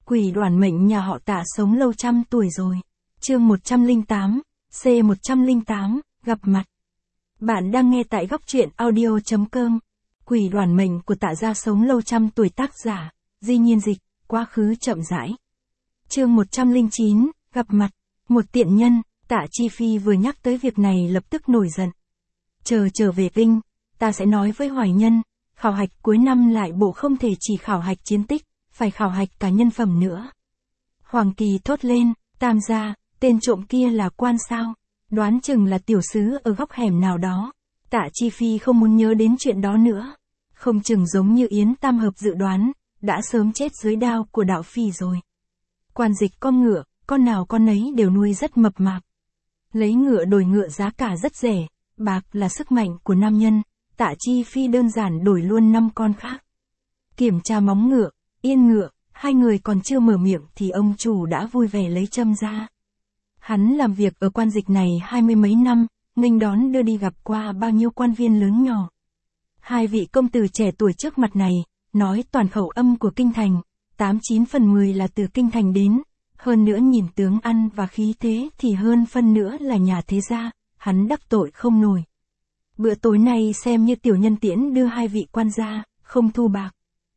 Quỷ đoản mệnh nhà họ Tạ sống lâu trăm tuổi rồi. Chương 108, C108, gặp mặt. Bạn đang nghe tại góc truyện audio.com. Quỷ đoản mệnh của Tạ gia sống lâu trăm tuổi, tác giả Di Nhiên Dịch, quá khứ chậm rãi. Chương 109, gặp mặt. Một tiện nhân, Tạ Chi Phi vừa nhắc tới việc này lập tức nổi giận. Trở về Vinh, ta sẽ nói với Hoài Nhân, khảo hạch cuối năm lại bộ không thể chỉ khảo hạch chiến tích, phải khảo hạch cả nhân phẩm nữa. Hoàng Kỳ thốt lên, Tam gia, tên trộm kia là quan sao? Đoán chừng là tiểu sứ ở góc hẻm nào đó. Tạ Chi Phi không muốn nhớ đến chuyện đó nữa. Không chừng giống như Yến Tam Hợp dự đoán, đã sớm chết dưới đao của đạo phi rồi. Quan dịch con ngựa, con nào con nấy đều nuôi rất mập mạp. Lấy ngựa đổi ngựa giá cả rất rẻ, bạc là sức mạnh của nam nhân, Tạ Chi Phi đơn giản đổi luôn 5 con khác. Kiểm tra móng ngựa, yên ngựa, hai người còn chưa mở miệng thì ông chủ đã vui vẻ lấy châm ra. Hắn làm việc ở quan dịch này 20 mấy năm, nghênh đón đưa đi gặp qua bao nhiêu quan viên lớn nhỏ. Hai vị công tử trẻ tuổi trước mặt này, nói toàn khẩu âm của kinh thành, 89 phần 10 là từ kinh thành đến, hơn nữa nhìn tướng ăn và khí thế thì hơn phân nữa là nhà thế gia, hắn đắc tội không nổi. Bữa tối nay xem như tiểu nhân tiễn đưa hai vị quan gia, không thu bạc.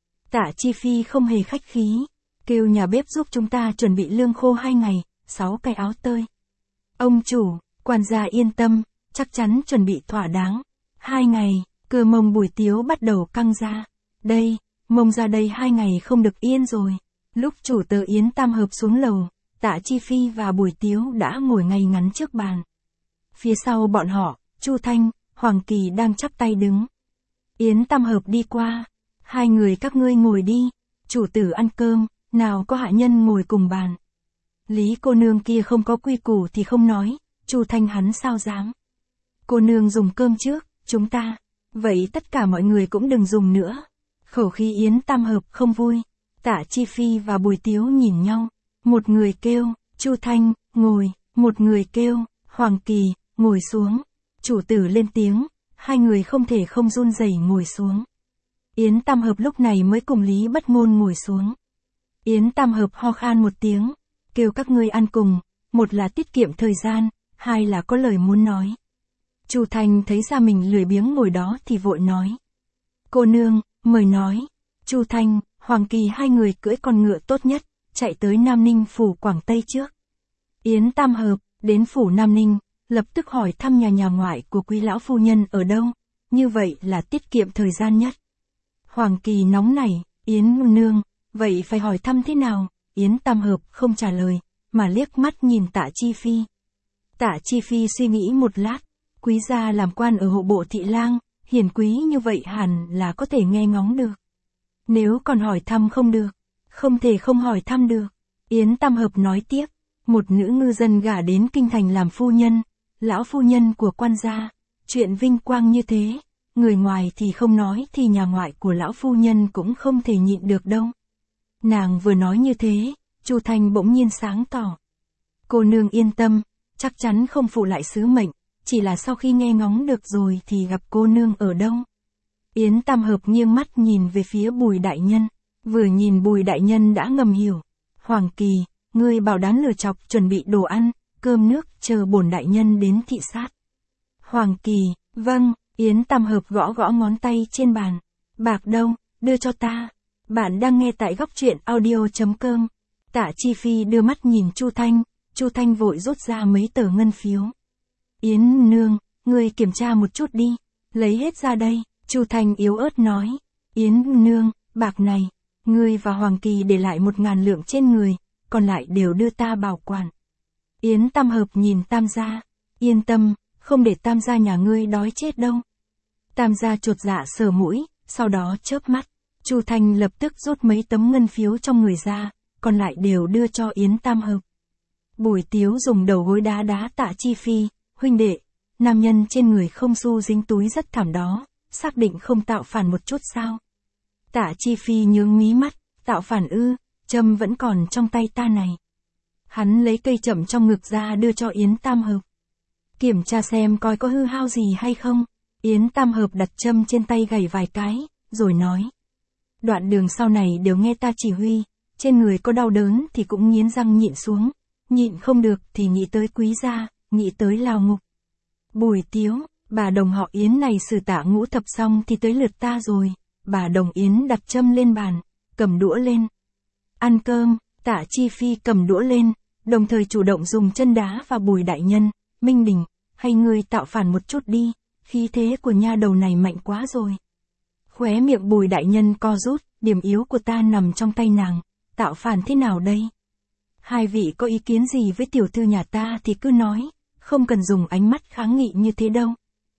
Tạ Chi Phi không hề khách khí, kêu nhà bếp giúp chúng ta chuẩn bị lương khô 2 ngày, 6 cái áo tơi. Ông chủ, quan gia yên tâm, chắc chắn chuẩn bị thỏa đáng. 2 ngày, cơ mông Bùi Tiếu bắt đầu căng ra. Đây, mông ra đây 2 ngày không được yên rồi. Lúc chủ tớ Yến Tam Hợp xuống lầu, Tạ Chi Phi và Bùi Tiếu đã ngồi ngay ngắn trước bàn. Phía sau bọn họ, Chu Thanh, Hoàng Kỳ đang chắp tay đứng. Yến Tam Hợp đi qua. Hai người các ngươi ngồi đi, chủ tử ăn cơm, nào có hạ nhân ngồi cùng bàn. Lý cô nương kia không có quy củ thì không nói, Chu Thanh hắn sao dám. Cô nương dùng cơm trước, chúng ta. Vậy tất cả mọi người cũng đừng dùng nữa. Khẩu khí Yến Tam Hợp không vui. Tạ Chi Phi và Bùi Tiếu nhìn nhau. Một người kêu, Chu Thanh, ngồi. Một người kêu, Hoàng Kỳ, ngồi xuống. Chủ tử lên tiếng, hai người không thể không run rẩy ngồi xuống. Yến Tam Hợp lúc này mới cùng Lý Bất Ngôn ngồi xuống. Yến Tam Hợp ho khan một tiếng, kêu các ngươi ăn cùng, một là tiết kiệm thời gian, hai là có lời muốn nói. Chu Thanh thấy ra mình lười biếng ngồi đó thì vội nói. Cô nương, mời nói. Chu Thanh, Hoàng Kỳ hai người cưỡi con ngựa tốt nhất, chạy tới Nam Ninh phủ Quảng Tây trước. Yến Tam Hợp, đến phủ Nam Ninh, lập tức hỏi thăm nhà ngoại của quý lão phu nhân ở đâu, như vậy là tiết kiệm thời gian nhất. Hoàng Kỳ nóng nảy, Yến nương, vậy phải hỏi thăm thế nào? Yến Tam Hợp không trả lời, mà liếc mắt nhìn Tạ Chi Phi. Tạ Chi Phi suy nghĩ một lát, quý gia làm quan ở hộ bộ thị lang, hiển quý như vậy hẳn là có thể nghe ngóng được. Nếu còn hỏi thăm không được, không thể không hỏi thăm được. Yến Tam Hợp nói tiếp, một nữ ngư dân gả đến kinh thành làm phu nhân, lão phu nhân của quan gia, chuyện vinh quang như thế. Người ngoài thì không nói thì nhà ngoại của lão phu nhân cũng không thể nhịn được đâu. Nàng vừa nói như thế, Chu Thanh bỗng nhiên sáng tỏ. Cô nương yên tâm, chắc chắn không phụ lại sứ mệnh, chỉ là sau khi nghe ngóng được rồi thì gặp cô nương ở đâu. Yến Tam Hợp nghiêng mắt nhìn về phía Bùi đại nhân, vừa nhìn Bùi đại nhân đã ngầm hiểu. Hoàng Kỳ, ngươi bảo đám lừa chọc chuẩn bị đồ ăn, cơm nước chờ bổn đại nhân đến thị sát. Hoàng Kỳ, vâng. Yến Tam Hợp gõ gõ ngón tay trên bàn. Bạc đâu, đưa cho ta. Bạn đang nghe tại góc truyện audio.com. Tạ Chi Phi đưa mắt nhìn Chu Thanh, Chu Thanh vội rút ra mấy tờ ngân phiếu. Yến nương, ngươi kiểm tra một chút đi, lấy hết ra đây, Chu Thanh yếu ớt nói. Yến nương, bạc này, ngươi và Hoàng Kỳ để lại 1.000 lượng trên người, còn lại đều đưa ta bảo quản. Yến Tam Hợp nhìn Tam gia, yên tâm, không để Tam gia nhà ngươi đói chết đâu. Tam gia chột dạ sờ mũi, sau đó chớp mắt. Chu Thanh lập tức rút mấy tấm ngân phiếu trong người ra, còn lại đều đưa cho Yến Tam Hợp. Bùi Tiếu dùng đầu gối đá đá Tạ Chi Phi, huynh đệ, nam nhân trên người không xu dính túi rất thảm đó, xác định không tạo phản một chút sao? Tạ Chi Phi nhướng mí mắt, tạo phản ư, châm vẫn còn trong tay ta này. Hắn lấy cây chậm trong ngực ra đưa cho Yến Tam Hợp. Kiểm tra xem coi có hư hao gì hay không. Yến Tam Hợp đặt châm trên tay gảy vài cái, rồi nói. Đoạn đường sau này đều nghe ta chỉ huy, trên người có đau đớn thì cũng nghiến răng nhịn xuống, nhịn không được thì nghĩ tới Quý gia, nghĩ tới lao ngục. Bùi Tiếu, bà đồng họ Yến này xử Tạ Ngũ Thập xong thì tới lượt ta rồi. Bà đồng Yến đặt châm lên bàn, cầm đũa lên. Ăn cơm, Tạ Chi Phi cầm đũa lên, đồng thời chủ động dùng chân đá vào Bùi đại nhân. Minh Đình, hay ngươi tạo phản một chút đi, khí thế của nha đầu này mạnh quá rồi. Khóe miệng Bùi đại nhân co rút, điểm yếu của ta nằm trong tay nàng, tạo phản thế nào đây? Hai vị có ý kiến gì với tiểu thư nhà ta thì cứ nói, không cần dùng ánh mắt kháng nghị như thế đâu.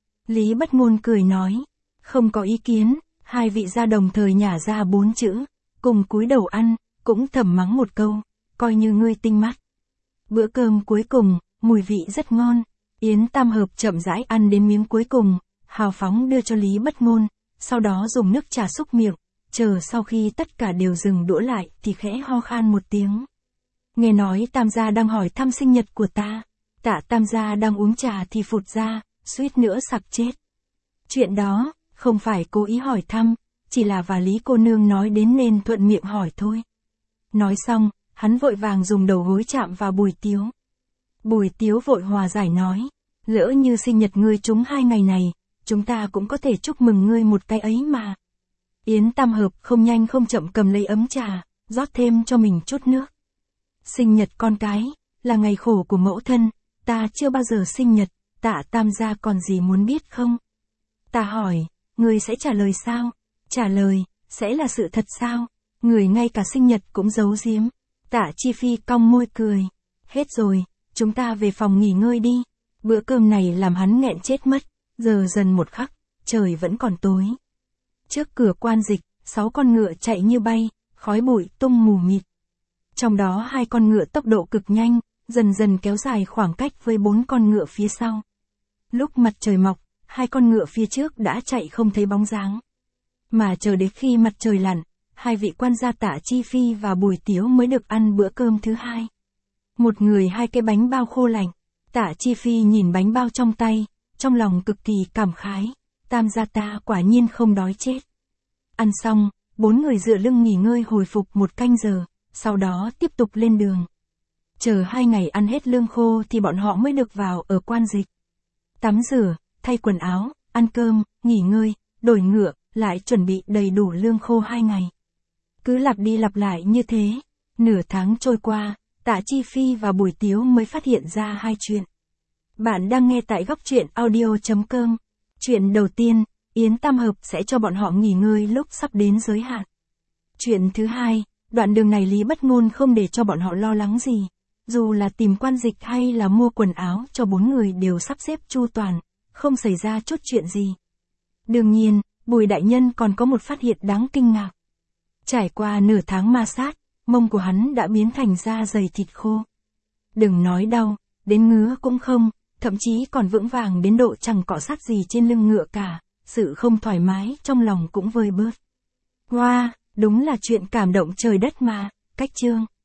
Lý Bất Ngôn cười nói, không có ý kiến. Hai vị gia đồng thời nhả ra 4 chữ, cùng cúi đầu ăn, cũng thầm mắng một câu, coi như ngươi tinh mắt. Bữa cơm cuối cùng, mùi vị rất ngon, Yến Tam Hợp chậm rãi ăn đến miếng cuối cùng, hào phóng đưa cho Lý Bất Ngôn, sau đó dùng nước trà xúc miệng, chờ sau khi tất cả đều dừng đũa lại thì khẽ ho khan một tiếng. Nghe nói Tam gia đang hỏi thăm sinh nhật của ta, Tạ Tam gia đang uống trà thì phụt ra, suýt nữa sặc chết. Chuyện đó không phải cố ý hỏi thăm, chỉ là và Lý cô nương nói đến nên thuận miệng hỏi thôi. Nói xong, hắn vội vàng dùng đầu gối chạm vào Bùi Tiếu. Bùi Tiếu vội hòa giải nói, lỡ như sinh nhật ngươi trúng 2 ngày này, chúng ta cũng có thể chúc mừng ngươi một cái ấy mà. Yến Tam Hợp không nhanh không chậm cầm lấy ấm trà, rót thêm cho mình chút nước. Sinh nhật con cái, là ngày khổ của mẫu thân, ta chưa bao giờ sinh nhật, Tạ Tam gia còn gì muốn biết không? Ta hỏi, người sẽ trả lời sao? Trả lời, sẽ là sự thật sao? Người ngay cả sinh nhật cũng giấu giếm. Tạ Chi Phi cong môi cười. Hết rồi, chúng ta về phòng nghỉ ngơi đi. Bữa cơm này làm hắn nghẹn chết mất. Giờ dần một khắc, trời vẫn còn tối. Trước cửa quan dịch, 6 con ngựa chạy như bay, khói bụi tung mù mịt. Trong đó 2 con ngựa tốc độ cực nhanh, dần dần kéo dài khoảng cách với 4 con ngựa phía sau. Lúc mặt trời mọc, 2 con ngựa phía trước đã chạy không thấy bóng dáng. Mà chờ đến khi mặt trời lặn, 2 vị quan gia Tạ Chi Phi và Bùi Tiếu mới được ăn bữa cơm thứ 2. Một người 2 cái bánh bao khô lạnh. Tạ Chi Phi nhìn bánh bao trong tay, trong lòng cực kỳ cảm khái. Tam gia ta quả nhiên không đói chết. Ăn xong, 4 người dựa lưng nghỉ ngơi hồi phục 1 canh giờ, sau đó tiếp tục lên đường. Chờ 2 ngày ăn hết lương khô thì bọn họ mới được vào ở quan dịch. Tắm rửa, thay quần áo, ăn cơm, nghỉ ngơi, đổi ngựa, lại chuẩn bị đầy đủ lương khô 2 ngày. Cứ lặp đi lặp lại như thế, nửa tháng trôi qua, Tạ Chi Phi và Bùi Tiếu mới phát hiện ra 2 chuyện. Bạn đang nghe tại góc truyện audio.com. Chuyện đầu tiên, Yến Tam Hợp sẽ cho bọn họ nghỉ ngơi lúc sắp đến giới hạn. Chuyện thứ 2, đoạn đường này Lý Bất Ngôn không để cho bọn họ lo lắng gì. Dù là tìm quan dịch hay là mua quần áo cho 4 người đều sắp xếp chu toàn, không xảy ra chút chuyện gì. Đương nhiên, Bùi đại nhân còn có một phát hiện đáng kinh ngạc. Trải qua nửa tháng ma sát, mông của hắn đã biến thành da dày thịt khô. Đừng nói đau, đến ngứa cũng không, thậm chí còn vững vàng đến độ chẳng cọ sát gì trên lưng ngựa cả, sự không thoải mái trong lòng cũng vơi bớt. Wow, đúng là chuyện cảm động trời đất mà, cách chương.